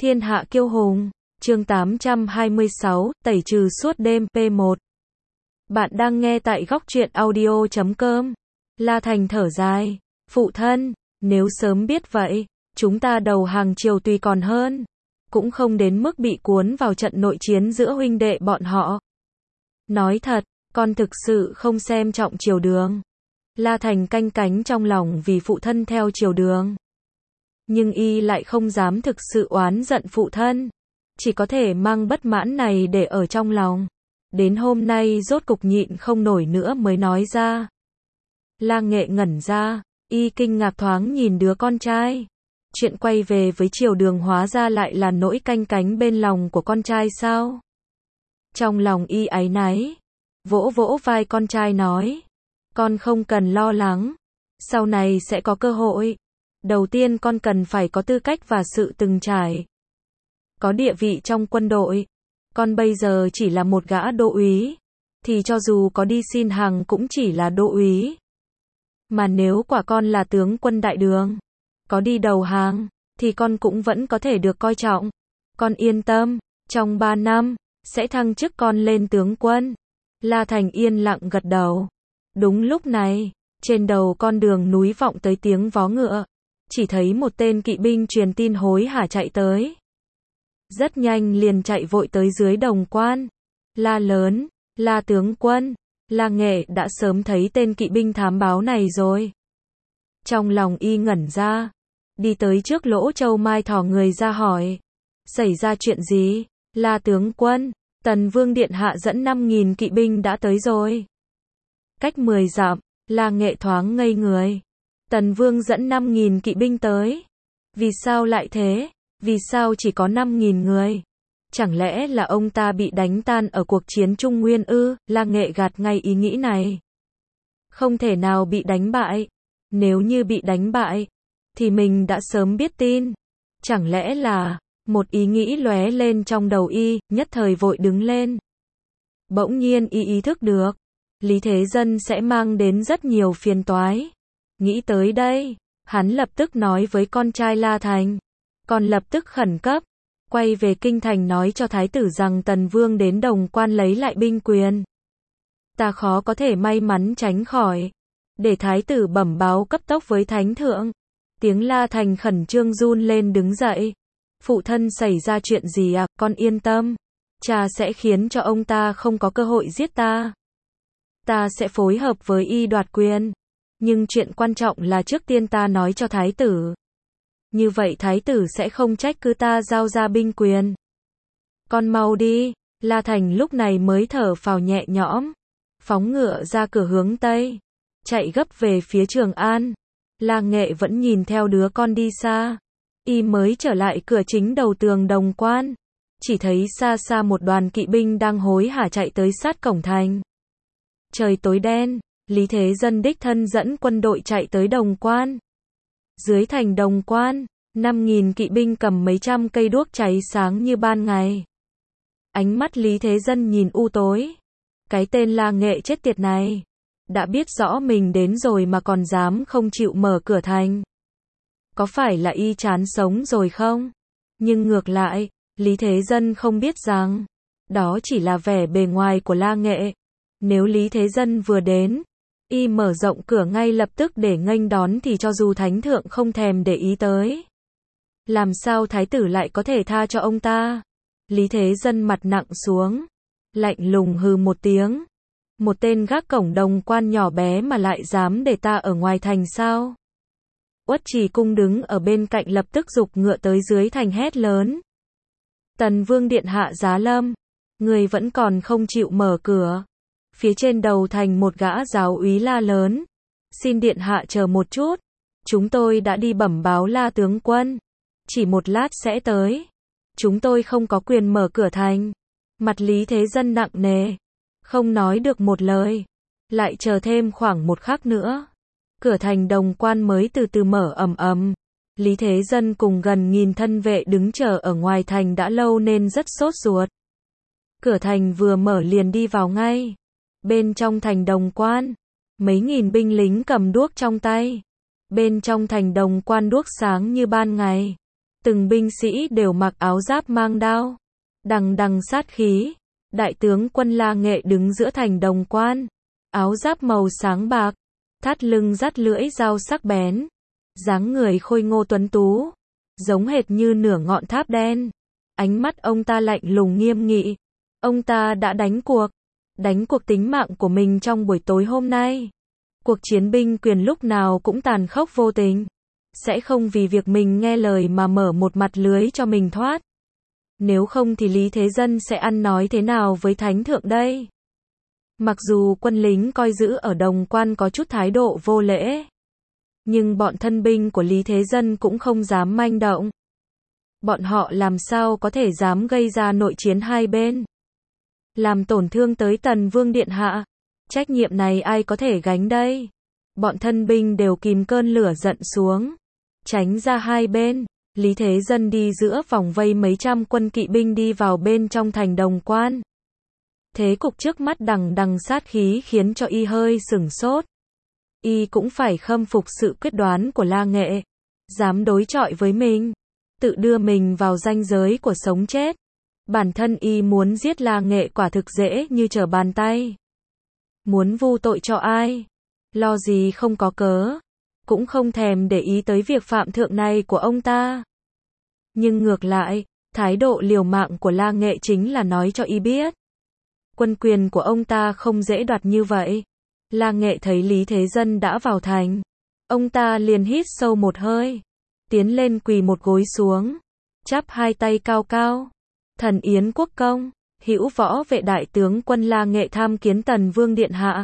Thiên hạ kiêu hùng, chương 826, tẩy trừ suốt đêm, P1. Bạn đang nghe tại góc truyện audio.com. La Thành thở dài, phụ thân, nếu sớm biết vậy, chúng ta đầu hàng triều tùy còn hơn, cũng không đến mức bị cuốn vào trận nội chiến giữa huynh đệ bọn họ. Nói thật, con thực sự không xem trọng triều đường. La Thành canh cánh trong lòng vì phụ thân theo triều đường. Nhưng y lại không dám thực sự oán giận phụ thân, chỉ có thể mang bất mãn này để ở trong lòng. Đến hôm nay rốt cục nhịn không nổi nữa mới nói ra. La Nghệ ngẩn ra, y kinh ngạc thoáng nhìn đứa con trai. Chuyện quay về với triều đường hóa ra lại là nỗi canh cánh bên lòng của con trai sao? Trong lòng y áy náy, vỗ vỗ vai con trai nói, con không cần lo lắng, sau này sẽ có cơ hội. Đầu tiên con cần phải có tư cách và sự từng trải, có địa vị trong quân đội. Con bây giờ chỉ là một gã đô úy, thì cho dù có đi xin hàng cũng chỉ là đô úy. Mà nếu quả con là tướng quân đại đường, có đi đầu hàng, thì con cũng vẫn có thể được coi trọng. Con yên tâm, trong 3 năm, sẽ thăng chức con lên tướng quân. La Thành yên lặng gật đầu. Đúng lúc này, trên đầu con đường núi vọng tới tiếng vó ngựa. Chỉ thấy một tên kỵ binh truyền tin hối hả chạy tới. Rất nhanh liền chạy vội tới dưới đồng quan. La lớn, La tướng quân, La Nghệ đã sớm thấy tên kỵ binh thám báo này rồi. Trong lòng y ngẩn ra, đi tới trước lỗ châu mai thò người ra hỏi. Xảy ra chuyện gì? La tướng quân, Tần Vương Điện Hạ dẫn 5.000 kỵ binh đã tới rồi. Cách 10 dặm, La Nghệ thoáng ngây người. Tần Vương dẫn 5.000 kỵ binh tới. Vì sao lại thế? Vì sao chỉ có 5.000 người? Chẳng lẽ là ông ta bị đánh tan ở cuộc chiến Trung Nguyên ư? La Nghệ gạt ngay ý nghĩ này. Không thể nào bị đánh bại. Nếu như bị đánh bại, thì mình đã sớm biết tin. Chẳng lẽ là... Một ý nghĩ lóe lên trong đầu y, nhất thời vội đứng lên. Bỗng nhiên y ý thức được, Lý Thế Dân sẽ mang đến rất nhiều phiền toái. Nghĩ tới đây, hắn lập tức nói với con trai La Thành. Còn lập tức khẩn cấp, quay về kinh thành nói cho thái tử rằng Tần Vương đến Đồng Quan lấy lại binh quyền. Ta khó có thể may mắn tránh khỏi. Để thái tử bẩm báo cấp tốc với thánh thượng. Tiếng La Thành khẩn trương run lên đứng dậy. Phụ thân xảy ra chuyện gì à? Con yên tâm. Cha sẽ khiến cho ông ta không có cơ hội giết ta. Ta sẽ phối hợp với y đoạt quyền. Nhưng chuyện quan trọng là trước tiên ta nói cho thái tử. Như vậy thái tử sẽ không trách cứ ta giao ra binh quyền. Con mau đi. La Thành lúc này mới thở phào nhẹ nhõm. Phóng ngựa ra cửa hướng Tây. Chạy gấp về phía Trường An. La Nghệ vẫn nhìn theo đứa con đi xa. Y mới trở lại cửa chính đầu tường Đồng Quan. Chỉ thấy xa xa một đoàn kỵ binh đang hối hả chạy tới sát cổng thành. Trời tối đen, Lý Thế Dân đích thân dẫn quân đội chạy tới Đồng Quan. Dưới thành Đồng Quan, 5.000 kỵ binh cầm mấy trăm cây đuốc cháy sáng như ban ngày. Ánh mắt Lý Thế Dân nhìn u tối. Cái tên La Nghệ chết tiệt này, đã biết rõ mình đến rồi mà còn dám không chịu mở cửa thành. Có phải là y chán sống rồi không? Nhưng ngược lại, Lý Thế Dân không biết rằng, đó chỉ là vẻ bề ngoài của La Nghệ. Nếu Lý Thế Dân vừa đến, y mở rộng cửa ngay lập tức để nghênh đón thì cho dù thánh thượng không thèm để ý tới. Làm sao thái tử lại có thể tha cho ông ta? Lý Thế Dân mặt nặng xuống, lạnh lùng hừ một tiếng. Một tên gác cổng Đồng Quan nhỏ bé mà lại dám để ta ở ngoài thành sao? Uất Trì Cung đứng ở bên cạnh lập tức giục ngựa tới dưới thành hét lớn. Tần Vương Điện Hạ giá lâm, người vẫn còn không chịu mở cửa. Phía trên đầu thành một gã giáo úy la lớn. Xin Điện Hạ chờ một chút. Chúng tôi đã đi bẩm báo La tướng quân. Chỉ một lát sẽ tới. Chúng tôi không có quyền mở cửa thành. Mặt Lý Thế Dân nặng nề. Không nói được một lời. Lại chờ thêm khoảng một khắc nữa. Cửa thành Đồng Quan mới từ từ mở ầm ầm. Lý Thế Dân cùng gần nghìn thân vệ đứng chờ ở ngoài thành đã lâu nên rất sốt ruột. Cửa thành vừa mở liền đi vào ngay. Bên trong thành Đồng Quan, mấy nghìn binh lính cầm đuốc trong tay. Bên trong thành Đồng Quan đuốc sáng như ban ngày. Từng binh sĩ đều mặc áo giáp mang đao, đằng đằng sát khí. Đại tướng quân La Nghệ đứng giữa thành đồng quan, áo giáp màu sáng bạc, thắt lưng dắt lưỡi dao sắc bén, dáng người khôi ngô tuấn tú, giống hệt như nửa ngọn tháp đen. Ánh mắt ông ta lạnh lùng nghiêm nghị. Ông ta đã đánh cuộc tính mạng của mình trong buổi tối hôm nay. Cuộc chiến binh quyền lúc nào cũng tàn khốc vô tình, sẽ không vì việc mình nghe lời mà mở một mặt lưới cho mình thoát. Nếu không thì Lý Thế Dân sẽ ăn nói thế nào với Thánh Thượng đây? Mặc dù quân lính coi giữ ở đồng quan có chút thái độ vô lễ, nhưng bọn thân binh của Lý Thế Dân cũng không dám manh động. Bọn họ làm sao có thể dám gây ra nội chiến hai bên, làm tổn thương tới Tần Vương Điện Hạ. Trách nhiệm này ai có thể gánh đây? Bọn thân binh đều kìm cơn lửa giận xuống, tránh ra hai bên. Lý Thế Dân đi giữa vòng vây mấy trăm quân kỵ binh đi vào bên trong thành đồng quan. Thế cục trước mắt đằng đằng sát khí khiến cho y hơi sửng sốt. Y cũng phải khâm phục sự quyết đoán của La Nghệ, dám đối chọi với mình, tự đưa mình vào ranh giới của sống chết. Bản thân y muốn giết La Nghệ quả thực dễ như trở bàn tay. Muốn vu tội cho ai, lo gì không có cớ, cũng không thèm để ý tới việc phạm thượng này của ông ta. Nhưng ngược lại, thái độ liều mạng của La Nghệ chính là nói cho y biết, quân quyền của ông ta không dễ đoạt như vậy. La Nghệ thấy Lý Thế Dân đã vào thành, ông ta liền hít sâu một hơi, tiến lên quỳ một gối xuống, chắp hai tay cao cao. Thần Yến Quốc Công, Hữu Võ Vệ đại tướng quân La Nghệ tham kiến Tần Vương Điện Hạ.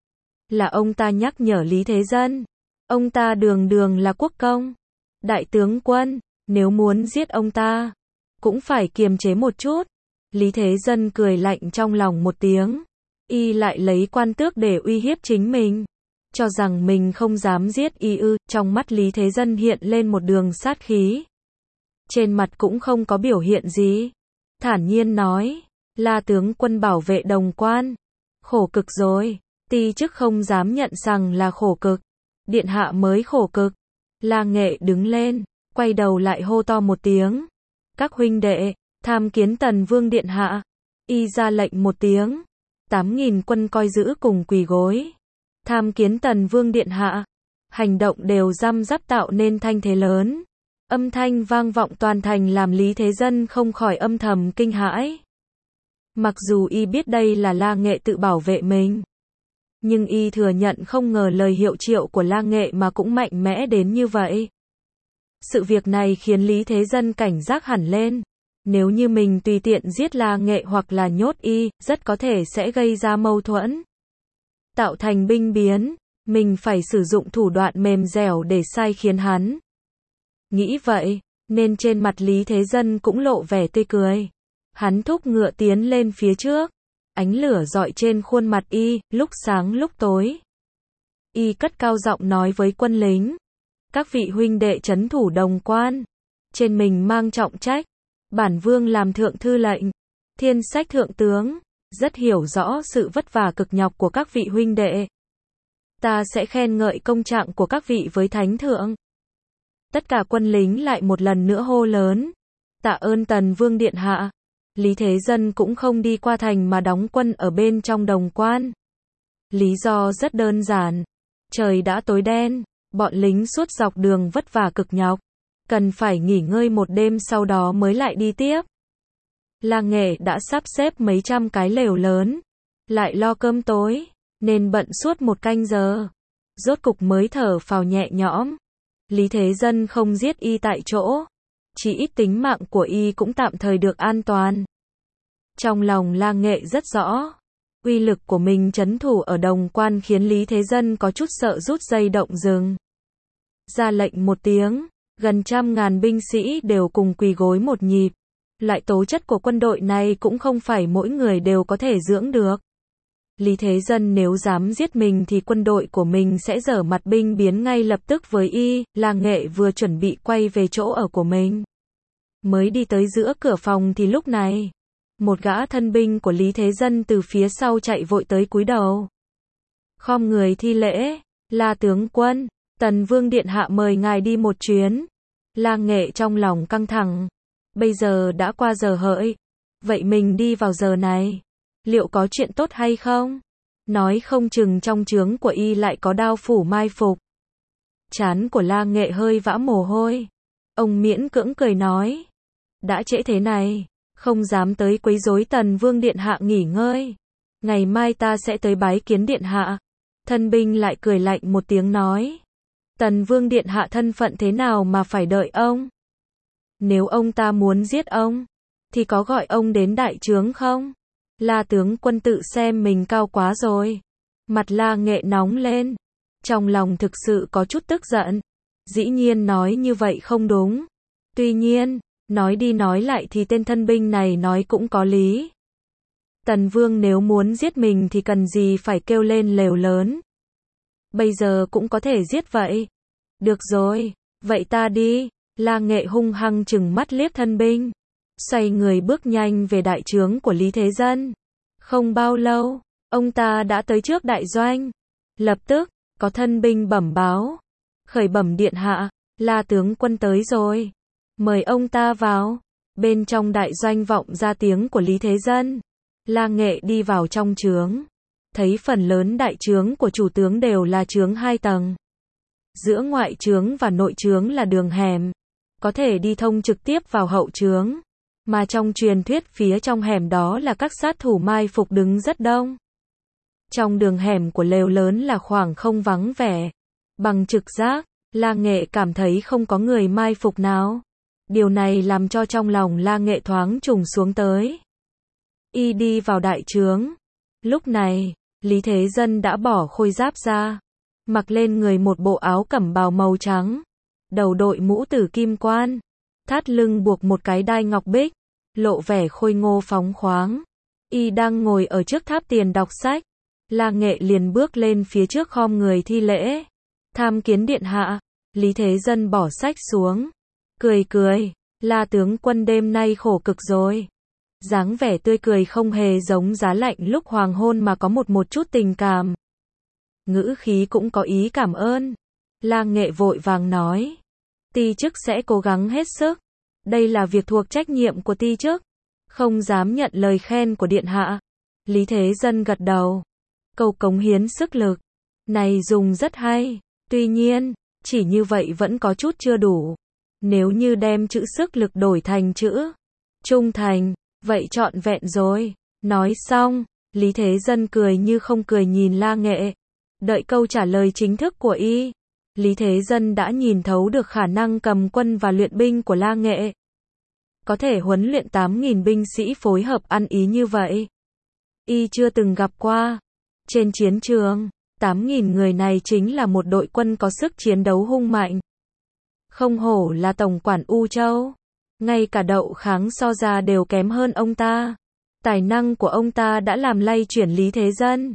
Là ông ta nhắc nhở Lý Thế Dân. Ông ta đường đường là quốc công, đại tướng quân, nếu muốn giết ông ta, cũng phải kiềm chế một chút. Lý Thế Dân cười lạnh trong lòng một tiếng. Y lại lấy quan tước để uy hiếp chính mình, cho rằng mình không dám giết y ư. Trong mắt Lý Thế Dân hiện lên một đường sát khí, trên mặt cũng không có biểu hiện gì, thản nhiên nói, La tướng quân bảo vệ đồng quan, khổ cực rồi. Ti chức không dám nhận rằng là khổ cực, Điện Hạ mới khổ cực. La Nghệ đứng lên, quay đầu lại hô to một tiếng, các huynh đệ, tham kiến Tần Vương Điện Hạ. Y ra lệnh một tiếng, 8.000 quân coi giữ cùng quỳ gối, tham kiến Tần Vương Điện Hạ. Hành động đều răm rắp tạo nên thanh thế lớn, âm thanh vang vọng toàn thành làm Lý Thế Dân không khỏi âm thầm kinh hãi. Mặc dù y biết đây là La Nghệ tự bảo vệ mình, nhưng y thừa nhận không ngờ lời hiệu triệu của La Nghệ mà cũng mạnh mẽ đến như vậy. Sự việc này khiến Lý Thế Dân cảnh giác hẳn lên. Nếu như mình tùy tiện giết La Nghệ hoặc là nhốt y, rất có thể sẽ gây ra mâu thuẫn, tạo thành binh biến. Mình phải sử dụng thủ đoạn mềm dẻo để sai khiến hắn. Nghĩ vậy, nên trên mặt Lý Thế Dân cũng lộ vẻ tươi cười. Hắn thúc ngựa tiến lên phía trước, ánh lửa rọi trên khuôn mặt y, lúc sáng lúc tối. Y cất cao giọng nói với quân lính, các vị huynh đệ trấn thủ đồng quan, trên mình mang trọng trách. Bản vương làm thượng thư lệnh, thiên sách thượng tướng, rất hiểu rõ sự vất vả cực nhọc của các vị huynh đệ. Ta sẽ khen ngợi công trạng của các vị với Thánh Thượng. Tất cả quân lính lại một lần nữa hô lớn, tạ ơn Tần Vương Điện Hạ. Lý Thế Dân cũng không đi qua thành mà đóng quân ở bên trong đồng quan. Lý do rất đơn giản, trời đã tối đen, bọn lính suốt dọc đường vất vả cực nhọc, cần phải nghỉ ngơi một đêm sau đó mới lại đi tiếp. La Nghệ đã sắp xếp mấy trăm cái lều lớn, lại lo cơm tối, nên bận suốt một canh giờ, rốt cục mới thở phào nhẹ nhõm. Lý Thế Dân không giết y tại chỗ, chỉ ít tính mạng của y cũng tạm thời được an toàn. Trong lòng La Nghệ rất rõ, uy lực của mình trấn thủ ở đồng quan khiến Lý Thế Dân có chút sợ rút dây động rừng. Ra lệnh một tiếng, gần 100.000 binh sĩ đều cùng quỳ gối một nhịp. Loại tố chất của quân đội này cũng không phải mỗi người đều có thể dưỡng được. Lý Thế Dân nếu dám giết mình thì quân đội của mình sẽ giở mặt binh biến ngay lập tức với y. La Nghệ vừa chuẩn bị quay về chỗ ở của mình, mới đi tới giữa cửa phòng thì lúc này, một gã thân binh của Lý Thế Dân từ phía sau chạy vội tới cúi đầu, khom người thi lễ, La tướng quân, Tần Vương Điện Hạ mời ngài đi một chuyến. La Nghệ trong lòng căng thẳng. Bây giờ đã qua giờ hợi. Vậy mình đi vào giờ này, liệu có chuyện tốt hay không? Nói không chừng trong trướng của y lại có đao phủ mai phục. Trán của La Nghệ hơi vã mồ hôi. Ông miễn cưỡng cười nói. Đã trễ thế này, không dám tới quấy rối Tần Vương điện hạ nghỉ ngơi. Ngày mai ta sẽ tới bái kiến điện hạ. Thân binh lại cười lạnh một tiếng nói. Tần Vương điện hạ thân phận thế nào mà phải đợi ông? Nếu ông ta muốn giết ông, thì có gọi ông đến đại trướng không? La tướng quân tự xem mình cao quá rồi. Mặt La Nghệ nóng lên. Trong lòng thực sự có chút tức giận. Dĩ nhiên nói như vậy không đúng. Tuy nhiên, nói đi nói lại thì tên thân binh này nói cũng có lý. Tần Vương nếu muốn giết mình thì cần gì phải kêu lên lều lớn. Bây giờ cũng có thể giết vậy. Được rồi, vậy ta đi. La Nghệ hung hăng trừng mắt liếc thân binh. Xoay người bước nhanh về đại trướng của Lý Thế Dân. Không bao lâu, ông ta đã tới trước đại doanh. Lập tức, có thân binh bẩm báo. Khởi bẩm điện hạ, La tướng quân tới rồi. Mời ông ta vào. Bên trong đại doanh vọng ra tiếng của Lý Thế Dân. La Nghệ đi vào trong trướng. Thấy phần lớn đại trướng của chủ tướng đều là trướng 2 tầng. Giữa ngoại trướng và nội trướng là đường hẻm. Có thể đi thông trực tiếp vào hậu trướng. Mà trong truyền thuyết phía trong hẻm đó là các sát thủ mai phục đứng rất đông. Trong đường hẻm của lều lớn là khoảng không vắng vẻ. Bằng trực giác, La Nghệ cảm thấy không có người mai phục nào. Điều này làm cho trong lòng La Nghệ thoáng trùng xuống tới. Y đi vào đại trướng. Lúc này, Lý Thế Dân đã bỏ khôi giáp ra. Mặc lên người một bộ áo cẩm bào màu trắng. Đầu đội mũ tử kim quan. Thắt lưng buộc một cái đai ngọc bích. Lộ vẻ khôi ngô phóng khoáng. Y đang ngồi ở trước tháp tiền đọc sách. La Nghệ liền bước lên phía trước khom người thi lễ. Tham kiến điện hạ. Lý Thế Dân bỏ sách xuống. Cười cười. La tướng quân đêm nay khổ cực rồi. Dáng vẻ tươi cười không hề giống giá lạnh lúc hoàng hôn mà có một chút tình cảm. Ngữ khí cũng có ý cảm ơn. La Nghệ vội vàng nói. Ti chức sẽ cố gắng hết sức. Đây là việc thuộc trách nhiệm của ti chức. Không dám nhận lời khen của điện hạ. Lý Thế Dân gật đầu. Câu cống hiến sức lực này dùng rất hay. Tuy nhiên, chỉ như vậy vẫn có chút chưa đủ. Nếu như đem chữ sức lực đổi thành chữ trung thành, vậy trọn vẹn rồi. Nói xong, Lý Thế Dân cười như không cười nhìn La Nghệ. Đợi câu trả lời chính thức của y. Lý Thế Dân đã nhìn thấu được khả năng cầm quân và luyện binh của La Nghệ. Có thể huấn luyện 8.000 binh sĩ phối hợp ăn ý như vậy. Y chưa từng gặp qua. Trên chiến trường, 8.000 người này chính là một đội quân có sức chiến đấu hung mạnh. Không hổ là tổng quản U Châu. Ngay cả Đậu Kháng so ra đều kém hơn ông ta. Tài năng của ông ta đã làm lay chuyển Lý Thế Dân.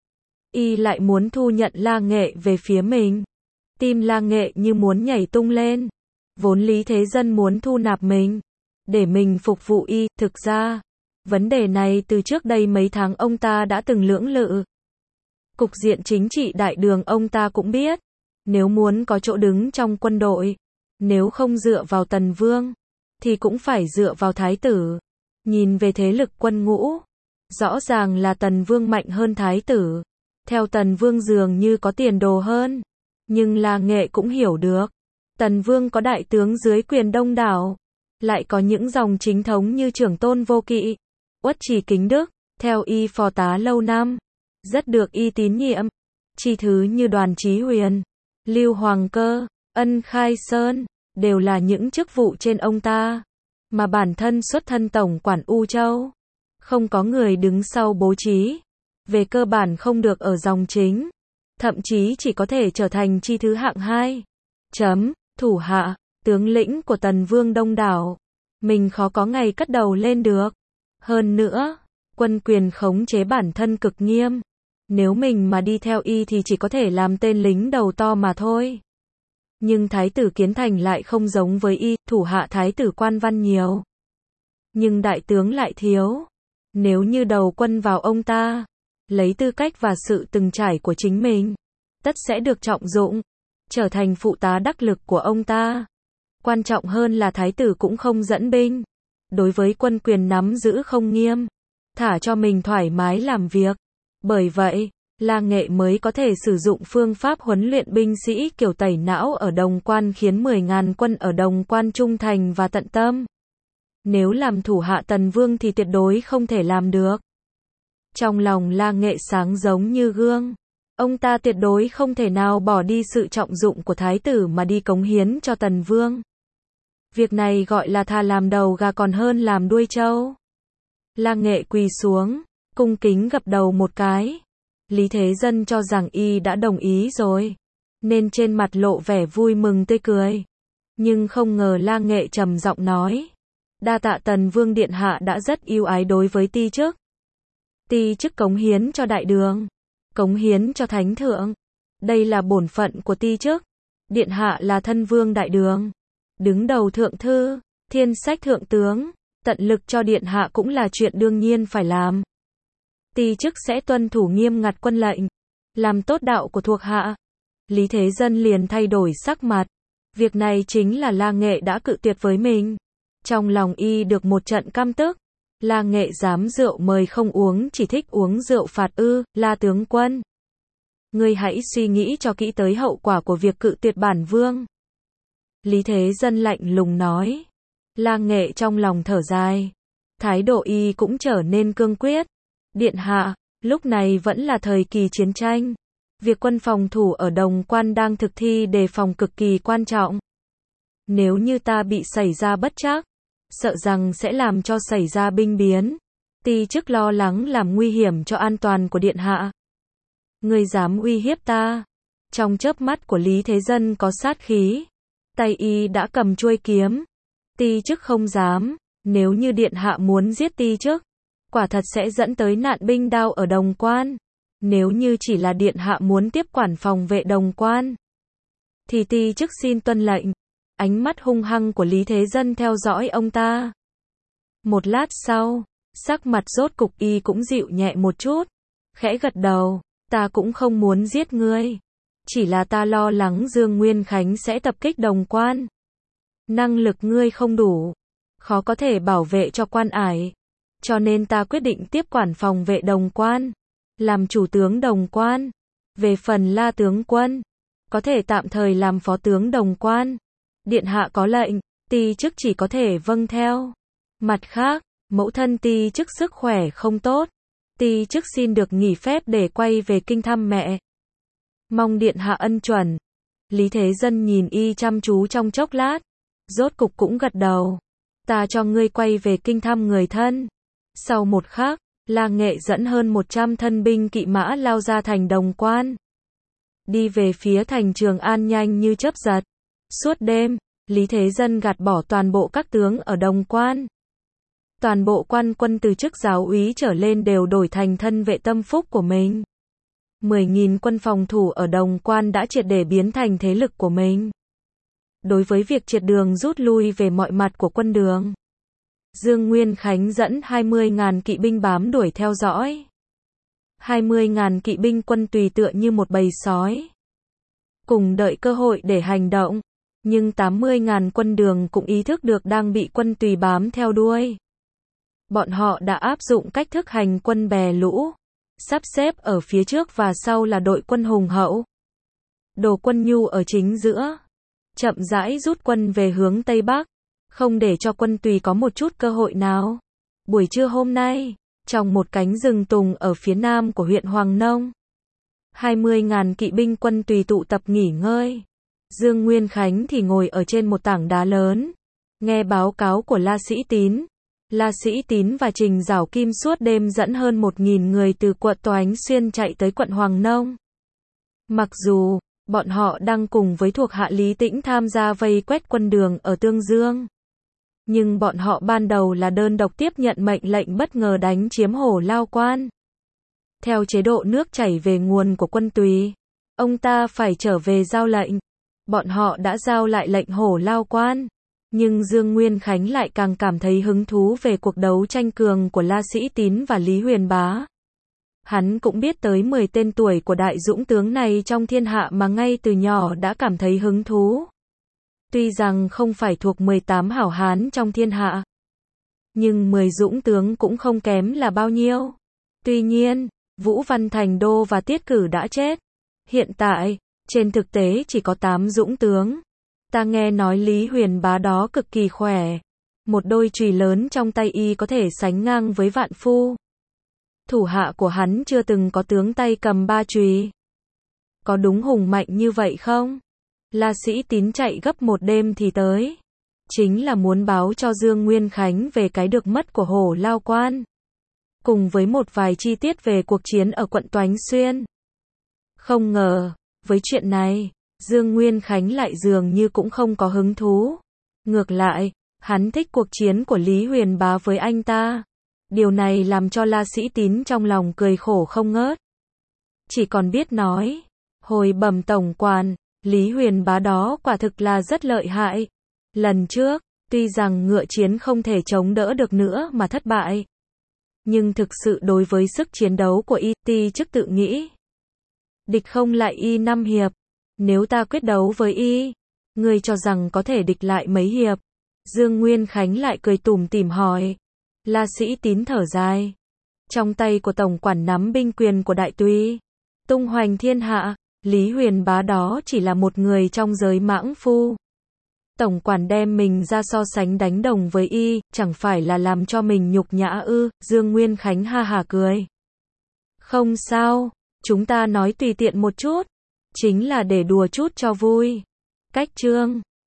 Y lại muốn thu nhận La Nghệ về phía mình. Tim La Nghệ như muốn nhảy tung lên. Vốn Lý Thế Dân muốn thu nạp mình, để mình phục vụ y. Thực ra, vấn đề này từ trước đây mấy tháng ông ta đã từng lưỡng lự. Cục diện chính trị đại đường ông ta cũng biết. Nếu muốn có chỗ đứng trong quân đội, nếu không dựa vào Tần Vương, thì cũng phải dựa vào Thái tử. Nhìn về thế lực quân ngũ, rõ ràng là Tần Vương mạnh hơn Thái tử. Theo Tần Vương dường như có tiền đồ hơn. Nhưng La Nghệ cũng hiểu được. Tần Vương có đại tướng dưới quyền đông đảo. Lại có những dòng chính thống như Trưởng Tôn Vô Kỵ, Uất Trì Kính Đức, theo y phò tá lâu năm. Rất được y tín nhiệm. Chi thứ như Đoàn Chí Huyền, Lưu Hoàng Cơ, Ân Khai Sơn, đều là những chức vụ trên ông ta. Mà bản thân xuất thân tổng quản U Châu. Không có người đứng sau bố trí. Về cơ bản không được ở dòng chính. Thậm chí chỉ có thể trở thành chi thứ hạng 2. Thủ hạ, tướng lĩnh của Tần Vương đông đảo. Mình khó có ngày cất đầu lên được. Hơn nữa, quân quyền khống chế bản thân cực nghiêm. Nếu mình mà đi theo y thì chỉ có thể làm tên lính đầu to mà thôi. Nhưng Thái tử Kiến Thành lại không giống với y, thủ hạ Thái tử quan văn nhiều. Nhưng đại tướng lại thiếu. Nếu như đầu quân vào ông ta, lấy tư cách và sự từng trải của chính mình, tất sẽ được trọng dụng, trở thành phụ tá đắc lực của ông ta. Quan trọng hơn là thái tử cũng không dẫn binh. Đối với quân quyền nắm giữ không nghiêm, thả cho mình thoải mái làm việc. Bởi vậy, La Nghệ mới có thể sử dụng phương pháp huấn luyện binh sĩ kiểu tẩy não ở Đồng Quan khiến 10.000 quân ở Đồng Quan trung thành và tận tâm. Nếu làm thủ hạ Tần Vương thì tuyệt đối không thể làm được. Trong lòng La Nghệ sáng giống như gương. Ông ta tuyệt đối không thể nào bỏ đi sự trọng dụng của thái tử mà đi cống hiến cho Tần Vương. Việc này gọi là thà làm đầu gà còn hơn làm đuôi trâu. La Nghệ quỳ xuống, cung kính gập đầu một cái. Lý Thế Dân cho rằng y đã đồng ý rồi, nên trên mặt lộ vẻ vui mừng tươi cười. Nhưng không ngờ La Nghệ trầm giọng nói: đa tạ Tần Vương điện hạ đã rất ưu ái đối với ti chức. Ti chức cống hiến cho đại đường, cống hiến cho thánh thượng. Đây là bổn phận của ti chức. Điện hạ là thân vương đại đường, đứng đầu thượng thư, thiên sách thượng tướng, tận lực cho điện hạ cũng là chuyện đương nhiên phải làm. Ti chức sẽ tuân thủ nghiêm ngặt quân lệnh, làm tốt đạo của thuộc hạ. Lý Thế Dân liền thay đổi sắc mặt. Việc này chính là La Nghệ đã cự tuyệt với mình. Trong lòng y được một trận căm tức. La Nghệ dám rượu mời không uống, chỉ thích uống rượu phạt ư? La tướng quân, ngươi hãy suy nghĩ cho kỹ tới hậu quả của việc cự tuyệt bản vương. Lý Thế Dân lạnh lùng nói. La Nghệ trong lòng thở dài. Thái độ y cũng trở nên cương quyết. Điện hạ, lúc này vẫn là thời kỳ chiến tranh. Việc quân phòng thủ ở Đồng Quan đang thực thi đề phòng cực kỳ quan trọng. Nếu như ta bị xảy ra bất trắc, sợ rằng sẽ làm cho xảy ra binh biến. Ti chức lo lắng làm nguy hiểm cho an toàn của điện hạ. Ngươi dám uy hiếp ta? Trong chớp mắt của Lý Thế Dân có sát khí. Tay y đã cầm chuôi kiếm. Ti chức không dám. Nếu như điện hạ muốn giết ti chức, quả thật sẽ dẫn tới nạn binh đao ở Đồng Quan. Nếu như chỉ là điện hạ muốn tiếp quản phòng vệ Đồng Quan, thì ti chức xin tuân lệnh. Ánh mắt hung hăng của Lý Thế Dân theo dõi ông ta. Một lát sau, sắc mặt rốt cục y cũng dịu nhẹ một chút. Khẽ gật đầu, ta cũng không muốn giết ngươi. Chỉ là ta lo lắng Dương Nguyên Khánh sẽ tập kích Đồng Quan. Năng lực ngươi không đủ, khó có thể bảo vệ cho quan ải. Cho nên ta quyết định tiếp quản phòng vệ Đồng Quan, làm chủ tướng Đồng Quan. Về phần La tướng quân, có thể tạm thời làm phó tướng Đồng Quan. Điện hạ có lệnh, ti chức chỉ có thể vâng theo. Mặt khác, mẫu thân ti chức sức khỏe không tốt. Ti chức xin được nghỉ phép để quay về kinh thăm mẹ. Mong điện hạ ân chuẩn. Lý Thế Dân nhìn y chăm chú trong chốc lát, rốt cục cũng gật đầu. Ta cho ngươi quay về kinh thăm người thân. Sau một khắc, La Nghệ dẫn hơn 100 thân binh kỵ mã lao ra thành Đồng Quan, đi về phía thành Trường An nhanh như chớp giật. Suốt đêm, Lý Thế Dân gạt bỏ toàn bộ các tướng ở Đồng Quan. Toàn bộ quan quân từ chức giáo úy trở lên đều đổi thành thân vệ tâm phúc của mình. 10.000 quân phòng thủ ở Đồng Quan đã triệt để biến thành thế lực của mình. Đối với việc triệt đường rút lui về mọi mặt của quân đường, Dương Nguyên Khánh dẫn 20.000 kỵ binh bám đuổi theo dõi. 20.000 kỵ binh quân tùy tựa như một bầy sói, cùng đợi cơ hội để hành động. Nhưng 80.000 quân đường cũng ý thức được đang bị quân tùy bám theo đuôi. Bọn họ đã áp dụng cách thức hành quân bè lũ, sắp xếp ở phía trước và sau là đội quân hùng hậu. Đồ Quân Nhu ở chính giữa, chậm rãi rút quân về hướng Tây Bắc, không để cho quân tùy có một chút cơ hội nào. Buổi trưa hôm nay, trong một cánh rừng tùng ở phía nam của huyện Hoàng Nông, 20.000 kỵ binh quân tùy tụ tập nghỉ ngơi. Dương Nguyên Khánh thì ngồi ở trên một tảng đá lớn, nghe báo cáo của La Sĩ Tín. La Sĩ Tín và Trình Giảo Kim suốt đêm dẫn hơn 1.000 người từ quận Toánh Xuyên chạy tới quận Hoàng Nông. Mặc dù, bọn họ đang cùng với thuộc hạ Lý Tĩnh tham gia vây quét quân đường ở Tương Dương, nhưng bọn họ ban đầu là đơn độc tiếp nhận mệnh lệnh bất ngờ đánh chiếm Hổ Lao Quan. Theo chế độ nước chảy về nguồn của quân tùy, ông ta phải trở về giao lệnh. Bọn họ đã giao lại lệnh Hổ Lao Quan, nhưng Dương Nguyên Khánh lại càng cảm thấy hứng thú về cuộc đấu tranh cường của La Sĩ Tín và Lý Huyền Bá. Hắn cũng biết tới 10 tên tuổi của đại dũng tướng này trong thiên hạ mà ngay từ nhỏ đã cảm thấy hứng thú. Tuy rằng không phải thuộc 18 hảo hán trong thiên hạ, nhưng 10 dũng tướng cũng không kém là bao nhiêu. Tuy nhiên, Vũ Văn Thành Đô và Tiết Cử đã chết. Hiện tại, trên thực tế chỉ có 8 dũng tướng. Ta nghe nói Lý Huyền Bá đó cực kỳ khỏe. Một đôi chùy lớn trong tay y có thể sánh ngang với vạn phu. Thủ hạ của hắn chưa từng có tướng tay cầm 3 chùy. Có đúng hùng mạnh như vậy không? La Sĩ Tín chạy gấp một đêm thì tới. Chính là muốn báo cho Dương Nguyên Khánh về cái được mất của Hổ Lao Quan. Cùng với một vài chi tiết về cuộc chiến ở quận Toánh Xuyên. Không ngờ, với chuyện này, Dương Nguyên Khánh lại dường như cũng không có hứng thú. Ngược lại, hắn thích cuộc chiến của Lý Huyền Bá với anh ta. Điều này làm cho La Sĩ Tín trong lòng cười khổ không ngớt. Chỉ còn biết nói, hồi bẩm tổng quản, Lý Huyền Bá đó quả thực là rất lợi hại. Lần trước, tuy rằng ngựa chiến không thể chống đỡ được nữa mà thất bại. Nhưng thực sự đối với sức chiến đấu của y, ti chức tự nghĩ. Địch không lại y 5 hiệp. Nếu ta quyết đấu với y, ngươi cho rằng có thể địch lại mấy hiệp? Dương Nguyên Khánh lại cười tủm tỉm hỏi. La Sĩ Tín thở dài. Trong tay của tổng quản nắm binh quyền của đại tùy, tung hoành thiên hạ, Lý Huyền Bá đó chỉ là một người trong giới mãng phu. Tổng quản đem mình ra so sánh đánh đồng với y, chẳng phải là làm cho mình nhục nhã ư? Dương Nguyên Khánh ha hả cười. Không sao, chúng ta nói tùy tiện một chút, chính là để đùa chút cho vui. Cách chương